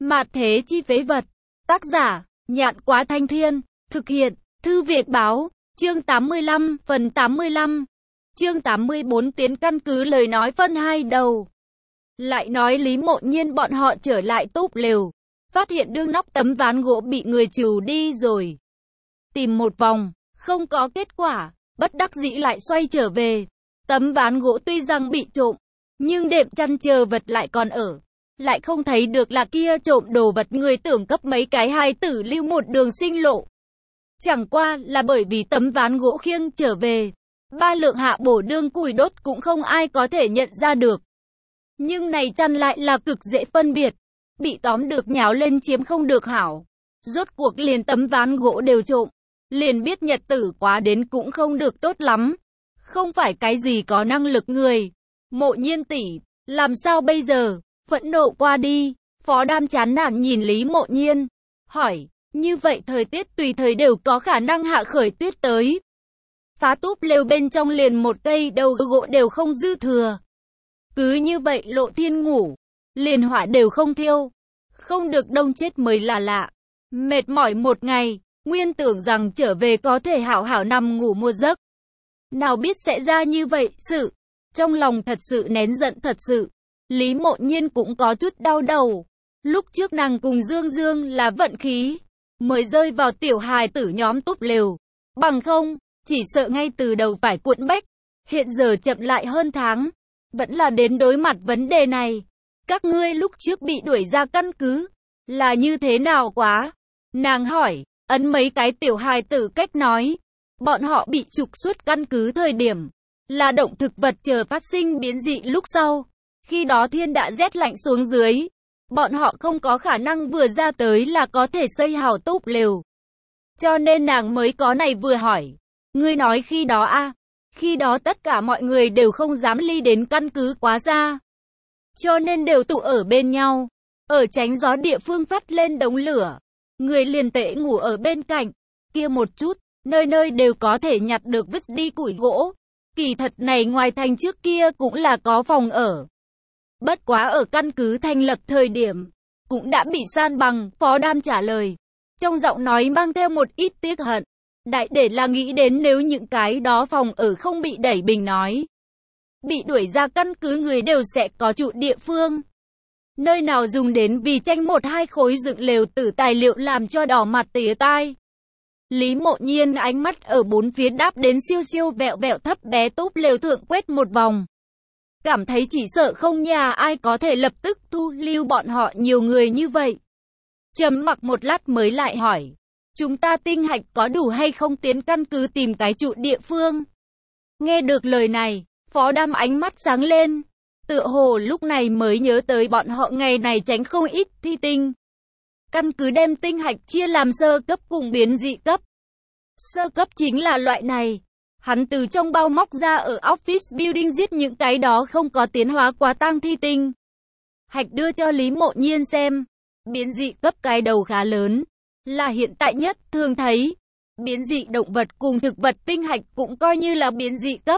Mạt thế chi phế vật. Tác giả, Nhạn Quá Thanh Thiên. Thực hiện, Thư Việt Báo. Chương 85, phần 85. Chương 84 tiến căn cứ lời nói phân hai đầu. Lại nói Lý Mộ Nhiên bọn họ trở lại túp lều. Phát hiện đương nóc tấm ván gỗ bị người trừ đi rồi. Tìm một vòng, không có kết quả, bất đắc dĩ lại xoay trở về. Tấm ván gỗ tuy rằng bị trộm, nhưng đệm chăn chờ vật lại còn ở. Lại không thấy được là kia trộm đồ vật, người tưởng cấp mấy cái hài tử lưu một đường sinh lộ. Chẳng qua là bởi vì tấm ván gỗ khiêng trở về. 3 lượng hạ bổ đương củi đốt cũng không ai có thể nhận ra được. Nhưng này chăn lại là cực dễ phân biệt. Bị tóm được nháo lên chiếm không được hảo. Rốt cuộc liền tấm ván gỗ đều trộm. Liền biết nhật tử quá đến cũng không được tốt lắm. Không phải cái gì có năng lực người. Mộ Nhiên tỷ, làm sao bây giờ? Phẫn nộ qua đi. Phó Đam chán nản nhìn Lý Mộ Nhiên. Hỏi, như vậy thời tiết tùy thời đều có khả năng hạ khởi tuyết tới. Phá túp lều bên trong liền một cây đầu gỗ đều không dư thừa. Cứ như vậy Lộ Thiên ngủ. Liền hỏa đều không thiêu. Không được đông chết mới là lạ. Mệt mỏi một ngày, nguyên tưởng rằng trở về có thể hảo hảo nằm ngủ một giấc. Nào biết sẽ ra như vậy sự. Trong lòng thật sự nén giận thật sự. Lý Mộ Nhiên cũng có chút đau đầu. Lúc trước nàng cùng Dương Dương là vận khí. Mới rơi vào tiểu hài tử nhóm túp lều. Bằng không, chỉ sợ ngay từ đầu phải cuộn bách. Hiện giờ chậm lại hơn tháng. Vẫn là đến đối mặt vấn đề này. Các ngươi lúc trước bị đuổi ra căn cứ. Là như thế nào quá? Nàng hỏi, ấn mấy cái tiểu hài tử cách nói. Bọn họ bị trục xuất căn cứ thời điểm. Là động thực vật chờ phát sinh biến dị lúc sau. Khi đó thiên đã rét lạnh xuống dưới. Bọn họ không có khả năng vừa ra tới là có thể xây hào túp lều. Cho nên nàng mới có này vừa hỏi. Ngươi nói khi đó a? Khi đó tất cả mọi người đều không dám ly đến căn cứ quá xa. Cho nên đều tụ ở bên nhau. Ở tránh gió địa phương phát lên đống lửa. Người liền tệ ngủ ở bên cạnh. Kia một chút, nơi nơi đều có thể nhặt được vứt đi củi gỗ. Kỳ thật này ngoài thành trước kia cũng là có phòng ở. Bất quá ở căn cứ thành lập thời điểm, cũng đã bị san bằng, Phó Đam trả lời. Trong giọng nói mang theo một ít tiếc hận. Đại để là nghĩ đến nếu những cái đó phòng ở không bị đẩy bình nói. Bị đuổi ra căn cứ người đều sẽ có trụ địa phương. Nơi nào dùng đến vì tranh một hai khối dựng lều tử tài liệu làm cho đỏ mặt tía tai. Lý Mộ Nhiên ánh mắt ở bốn phía đáp đến siêu siêu vẹo vẹo thấp bé túp lều thượng quét một vòng. Cảm thấy chỉ sợ không nhà ai có thể lập tức thu lưu bọn họ nhiều người như vậy. Trầm mặc một lát mới lại hỏi. Chúng ta tinh hạch có đủ hay không tiến căn cứ tìm cái trụ địa phương? Nghe được lời này, Phó Đam ánh mắt sáng lên. Tựa hồ lúc này mới nhớ tới bọn họ ngày này tránh không ít thi tinh. Căn cứ đem tinh hạch chia làm sơ cấp cùng biến dị cấp. Sơ cấp chính là loại này. Hắn từ trong bao móc ra ở office building giết những cái đó không có tiến hóa quá tang thi tinh. Hạch đưa cho Lý Mộ Nhiên xem. Biến dị cấp cái đầu khá lớn. Là hiện tại nhất thường thấy. Biến dị động vật cùng thực vật tinh hạch cũng coi như là biến dị cấp.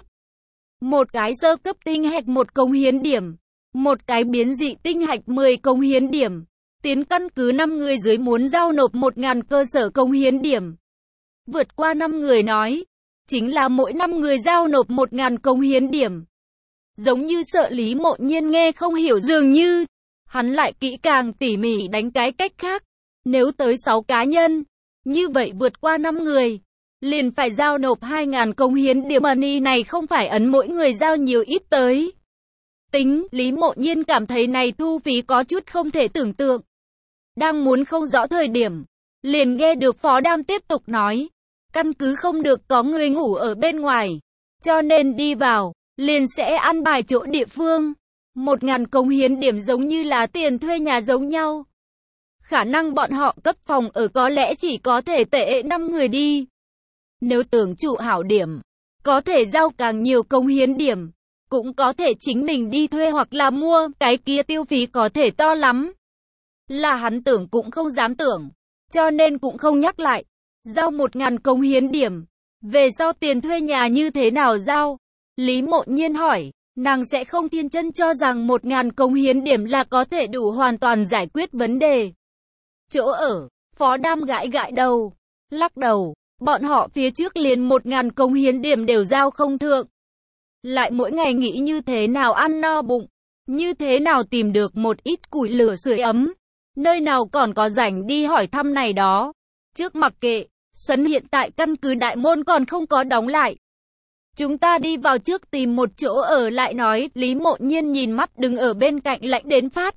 Một cái sơ cấp tinh hạch 1 cống hiến điểm. Một cái biến dị tinh hạch 10 cống hiến điểm. Tiến căn cứ 5 người dưới muốn giao nộp 1.000 cơ sở cống hiến điểm. Vượt qua 5 người nói. Chính là mỗi 5 người giao nộp 1.000 cống hiến điểm. Giống như sợ Lý Mộ Nhiên nghe không hiểu dường như. Hắn lại kỹ càng tỉ mỉ đánh cái cách khác. Nếu tới 6 cá nhân. Như vậy vượt qua 5 người. Liền phải giao nộp 2.000 cống hiến điểm. Money này không phải ấn mỗi người giao nhiều ít tới. Tính, Lý Mộ Nhiên cảm thấy này thu phí có chút không thể tưởng tượng. Đang muốn không rõ thời điểm. Liền nghe được Phó Đam tiếp tục nói. Căn cứ không được có người ngủ ở bên ngoài. Cho nên đi vào, liền sẽ ăn bài chỗ địa phương. 1.000 cống hiến điểm giống như là tiền thuê nhà giống nhau. Khả năng bọn họ cấp phòng ở có lẽ chỉ có thể tệ 5 người đi. Nếu tưởng trụ hảo điểm, có thể giao càng nhiều cống hiến điểm. Cũng có thể chính mình đi thuê hoặc là mua, cái kia tiêu phí có thể to lắm. Là hắn tưởng cũng không dám tưởng, cho nên cũng không nhắc lại. Giao 1.000 cống hiến điểm. Về sau tiền thuê nhà như thế nào giao? Lý Mộ Nhiên hỏi. Nàng sẽ không thiên chân cho rằng 1.000 cống hiến điểm là có thể đủ hoàn toàn giải quyết vấn đề. Chỗ ở, Phó Đam gãi gãi đầu, lắc đầu, bọn họ phía trước liền 1.000 cống hiến điểm đều giao không thượng. Lại mỗi ngày nghĩ như thế nào ăn no bụng, như thế nào tìm được một ít củi lửa sưởi ấm, nơi nào còn có rảnh đi hỏi thăm này đó. Trước mặc kệ, sân hiện tại căn cứ đại môn còn không có đóng lại. Chúng ta đi vào trước tìm một chỗ ở lại nói, Lý Mộ Nhiên nhìn mắt đứng ở bên cạnh lạnh đến phát.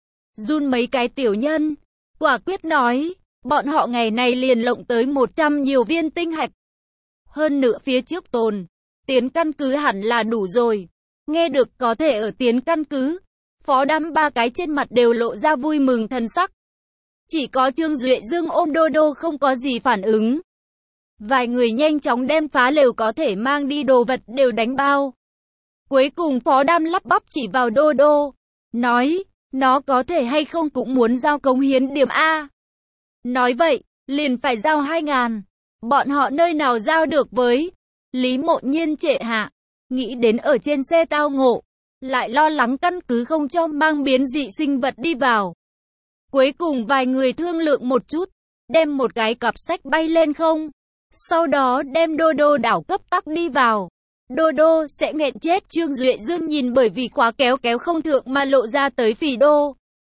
Run mấy cái tiểu nhân, quả quyết nói, bọn họ ngày này liền lộng tới 100 nhiều viên tinh hạch. Hơn nữa phía trước tồn, tiến căn cứ hẳn là đủ rồi. Nghe được có thể ở tiến căn cứ, Phó Đam ba cái trên mặt đều lộ ra vui mừng thần sắc. Chỉ có Trương Duệ Dương ôm Đô Đô không có gì phản ứng. Vài người nhanh chóng đem phá lều có thể mang đi đồ vật đều đánh bao. Cuối cùng Phó Đam lắp bắp chỉ vào Đô Đô, nói, nó có thể hay không cũng muốn giao cống hiến điểm A. Nói vậy, liền phải giao 2.000. Bọn họ nơi nào giao được với? Lý Mộ Nhiên trệ hạ, nghĩ đến ở trên xe tao ngộ, lại lo lắng căn cứ không cho mang biến dị sinh vật đi vào. Cuối cùng vài người thương lượng một chút, đem một cái cặp sách bay lên không. Sau đó đem Đô Đô đảo cấp tắc đi vào. Đô Đô sẽ nghẹn chết. Trương Duệ Dương nhìn bởi vì quá kéo không thượng mà lộ ra tới phì Đô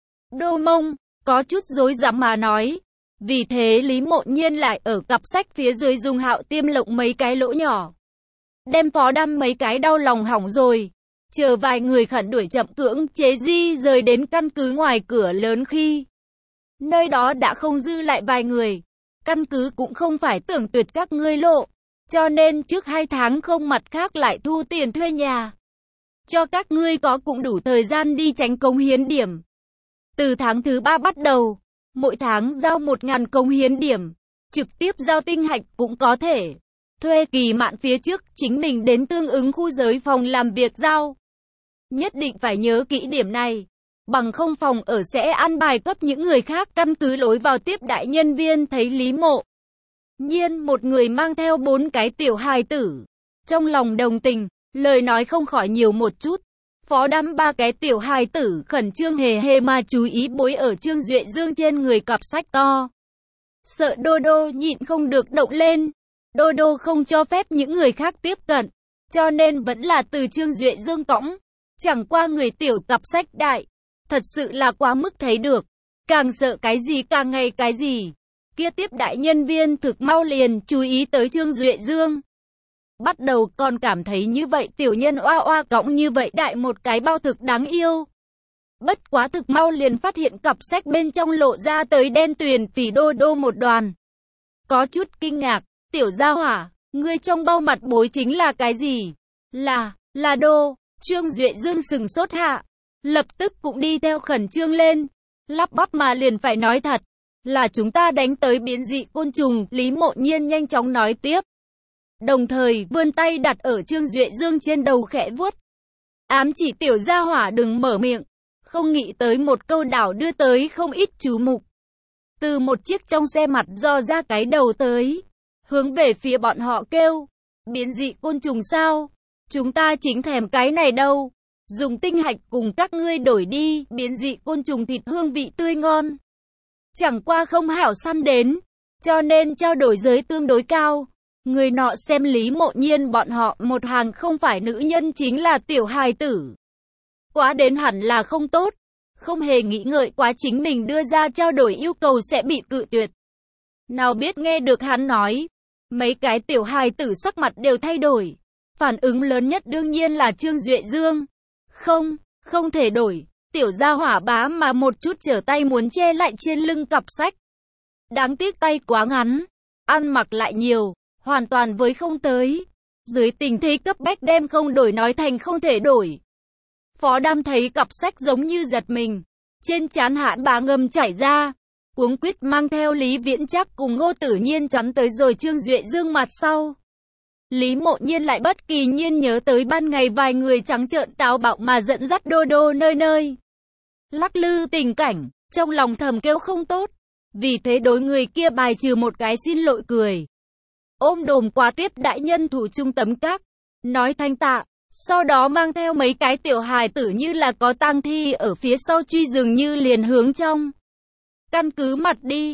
mông, có chút rối rắm mà nói. Vì thế Lý Mộ Nhiên lại ở cặp sách phía dưới dùng hạo tiêm lộng mấy cái lỗ nhỏ. Đem Phó Đam mấy cái đau lòng hỏng rồi. Chờ vài người khẩn đuổi chậm cưỡng chế di rời đến căn cứ ngoài cửa lớn khi nơi đó đã không dư lại vài người. Căn cứ cũng không phải tưởng tuyệt các ngươi lộ, cho nên trước 2 tháng không mặt khác lại thu tiền thuê nhà. Cho các ngươi có cũng đủ thời gian đi tránh cống hiến điểm. Từ tháng thứ 3 bắt đầu, mỗi tháng giao 1.000 cống hiến điểm, trực tiếp giao tinh hạch cũng có thể. Thuê kỳ mạn phía trước, chính mình đến tương ứng khu giới phòng làm việc giao. Nhất định phải nhớ kỹ điểm này. Bằng không phòng ở sẽ ăn bài cấp những người khác. Căn cứ lối vào tiếp đại nhân viên thấy Lý Mộ Nhiên một người mang theo 4 cái tiểu hài tử. Trong lòng đồng tình, lời nói không khỏi nhiều một chút. Phó Đam 3 cái tiểu hài tử khẩn trương hề mà chú ý bối ở Trương Duệ Dương trên người cặp sách to. Sợ Đô Đô nhịn không được động lên. Đô Đô không cho phép những người khác tiếp cận, cho nên vẫn là từ Trương Duệ Dương cõng. Chẳng qua người tiểu cặp sách đại. Thật sự là quá mức thấy được. Càng sợ cái gì càng ngày cái gì. Kia tiếp đại nhân viên thực mau liền chú ý tới Trương Duệ Dương. Bắt đầu còn cảm thấy như vậy tiểu nhân oa oa cõng như vậy đại một cái bao thực đáng yêu. Bất quá thực mau liền phát hiện cặp sách bên trong lộ ra tới đen tuyền phỉ Đô Đô một đoàn. Có chút kinh ngạc, tiểu gia hỏa, ngươi trong bao mặt bối chính là cái gì? Là Đô. Trương Duệ Dương sừng sốt hạ. Lập tức cũng đi theo khẩn trương lên, lắp bắp mà liền phải nói thật, là chúng ta đánh tới biến dị côn trùng. Lý Mộ Nhiên nhanh chóng nói tiếp, đồng thời vươn tay đặt ở Trương Duệ Dương trên đầu khẽ vuốt, ám chỉ tiểu gia hỏa đừng mở miệng. Không nghĩ tới một câu đảo đưa tới không ít chú mục. Từ một chiếc trong xe mặt dò ra cái đầu tới, hướng về phía bọn họ kêu, biến dị côn trùng sao? Chúng ta chính thèm cái này đâu. Dùng tinh hạch cùng các ngươi đổi đi, biến dị côn trùng thịt hương vị tươi ngon. Chẳng qua không hảo săn đến, cho nên trao đổi giới tương đối cao. Người nọ xem Lý Mộ Nhiên bọn họ một hàng không phải nữ nhân chính là tiểu hài tử. Quá đến hẳn là không tốt, không hề nghĩ ngợi quá chính mình đưa ra trao đổi yêu cầu sẽ bị cự tuyệt. Nào biết nghe được hắn nói, mấy cái tiểu hài tử sắc mặt đều thay đổi. Phản ứng lớn nhất đương nhiên là Trương Duệ Dương. Không thể đổi. Tiểu gia hỏa bá mà một chút trở tay muốn che lại trên lưng cặp sách. Đáng tiếc tay quá ngắn, ăn mặc lại nhiều, hoàn toàn với không tới. Dưới tình thế cấp bách đem không đổi nói thành không thể đổi. Phó Đam thấy cặp sách giống như giật mình, trên trán hãn bá ngâm chảy ra, cuống quýt mang theo Lý Viễn Trác cùng Ngô Tử Nhiên chắn tới rồi Trương Duệ Dương mặt sau. Lý Mộ Nhiên lại bất kỳ nhiên nhớ tới ban ngày vài người trắng trợn táo bạo mà dẫn dắt Đô Đô nơi lắc lư tình cảnh, trong lòng thầm kêu không tốt. Vì thế đối người kia bài trừ một cái xin lỗi cười. Ôm đồm qua tiếp đại nhân thủ trung tấm các, nói thanh tạ, Sau đó mang theo mấy cái tiểu hài tử như là có tang thi ở phía sau truy dường như liền hướng trong căn cứ mặt đi.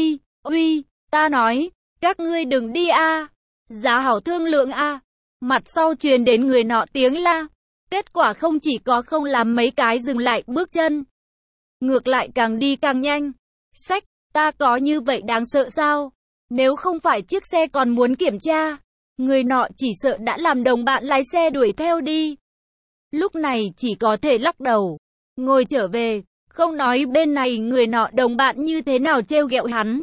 Uy, ta nói, các ngươi đừng đi a, giá hảo thương lượng a. Mặt sau truyền đến người nọ tiếng la. Kết quả không chỉ có không làm mấy cái dừng lại bước chân, ngược lại càng đi càng nhanh. Sách, ta có như vậy đáng sợ sao? Nếu không phải chiếc xe còn muốn kiểm tra, người nọ chỉ sợ đã làm đồng bạn lái xe đuổi theo đi. Lúc này chỉ có thể lắc đầu, ngồi trở về, không nói bên này người nọ đồng bạn như thế nào trêu ghẹo hắn.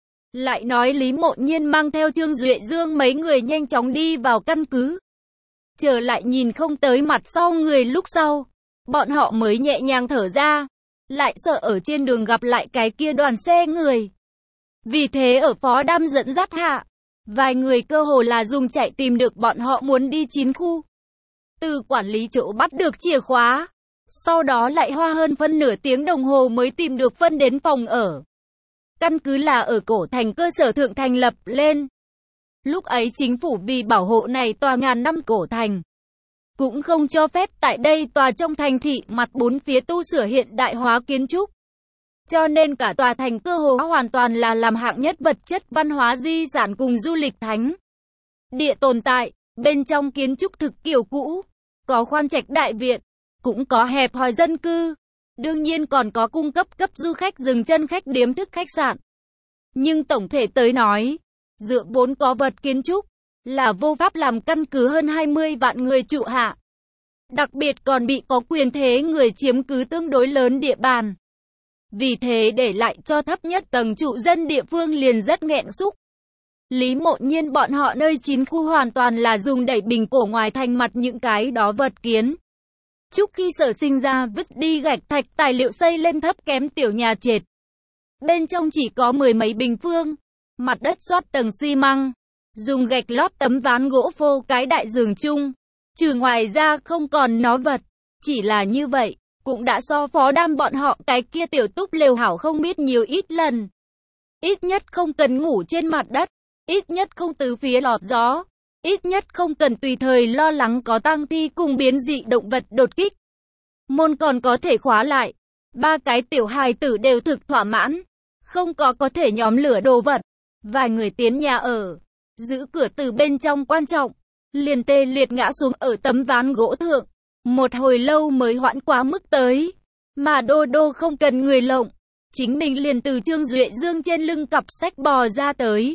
Lại nói Lý Mộ Nhiên mang theo Trương Duệ Dương mấy người nhanh chóng đi vào căn cứ. Trở lại nhìn không tới mặt sau người lúc sau, bọn họ mới nhẹ nhàng thở ra, lại sợ ở trên đường gặp lại cái kia đoàn xe người. Vì thế ở Phó Đam dẫn dắt hạ, vài người cơ hồ là dùng chạy tìm được bọn họ muốn đi 9 khu. Từ quản lý chỗ bắt được chìa khóa, sau đó lại hoa hơn phân nửa tiếng đồng hồ mới tìm được phân đến phòng ở. Căn cứ là ở cổ thành cơ sở thượng thành lập lên. Lúc ấy chính phủ vì bảo hộ này tòa ngàn năm cổ thành, cũng không cho phép tại đây tòa trong thành thị mặt bốn phía tu sửa hiện đại hóa kiến trúc. Cho nên cả tòa thành cơ hồ hoàn toàn là làm hạng nhất vật chất văn hóa di sản cùng du lịch thánh địa tồn tại. Bên trong kiến trúc thực kiểu cũ, có khoan trạch đại viện, cũng có hẹp hòi dân cư. Đương nhiên còn có cung cấp du khách dừng chân khách điếm thức khách sạn. Nhưng tổng thể tới nói, dựa vốn có vật kiến trúc, là vô pháp làm căn cứ hơn 20 vạn người trụ hạ. Đặc biệt còn bị có quyền thế người chiếm cứ tương đối lớn địa bàn. Vì thế để lại cho thấp nhất tầng trụ dân địa phương liền rất nghẹn xúc. Lý Mộ Nhiên bọn họ nơi 9 khu hoàn toàn là dùng đẩy bình cổ ngoài thành mặt những cái đó vật kiến trúc khi sở sinh ra vứt đi gạch thạch tài liệu xây lên thấp kém tiểu nhà trệt. Bên trong chỉ có 10 mấy bình phương, mặt đất xoát tầng xi măng, dùng gạch lót tấm ván gỗ phô cái đại giường chung. Trừ ngoài ra không còn nó vật, chỉ là như vậy, cũng đã so Phó Đam bọn họ cái kia tiểu túp lều hảo không biết nhiều ít lần. Ít nhất không cần ngủ trên mặt đất, ít nhất không tứ phía lọt gió, ít nhất không cần tùy thời lo lắng có tang thi cùng biến dị động vật đột kích. Môn còn có thể khóa lại, ba cái tiểu hài tử đều thực thỏa mãn, không có thể nhóm lửa đồ vật. Vài người tiến nhà ở, giữ cửa từ bên trong quan trọng, liền tê liệt ngã xuống ở tấm ván gỗ thượng. Một hồi lâu mới hoãn quá mức tới, mà Đô Đô không cần người lộng, chính mình liền từ Trương Duệ Dương trên lưng cặp sách bò ra tới.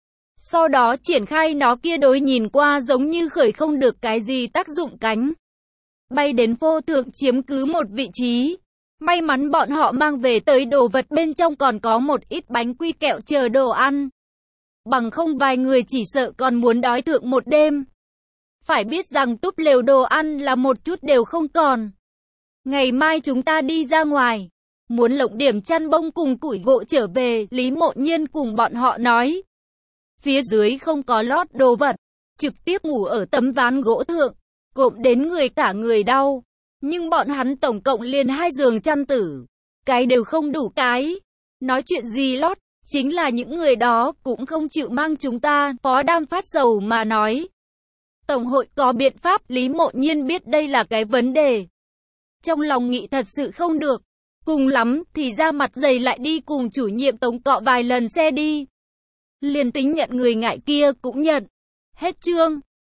Sau đó triển khai nó kia đối nhìn qua giống như khởi không được cái gì tác dụng cánh, bay đến vô thượng chiếm cứ một vị trí. May mắn bọn họ mang về tới đồ vật bên trong còn có một ít bánh quy kẹo chờ đồ ăn. Bằng không vài người chỉ sợ còn muốn đói thượng một đêm. Phải biết rằng túp lều đồ ăn là một chút đều không còn. Ngày mai chúng ta đi ra ngoài, muốn lộng điểm chăn bông cùng củi gỗ trở về, Lý Mộ Nhiên cùng bọn họ nói. Phía dưới không có lót đồ vật, trực tiếp ngủ ở tấm ván gỗ thượng, cộm đến người cả người đau. Nhưng bọn hắn tổng cộng liền 2 giường chăn tử, cái đều không đủ cái. Nói chuyện gì lót, chính là những người đó cũng không chịu mang chúng ta, Phó Đam phát sầu mà nói. Tổng hội có biện pháp, Lý Mộ Nhiên biết đây là cái vấn đề. Trong lòng nghĩ thật sự không được, cùng lắm thì ra mặt dày lại đi cùng chủ nhiệm Tống cọ vài lần xe đi. Liền tính nhận người ngại kia cũng nhận. Hết chương.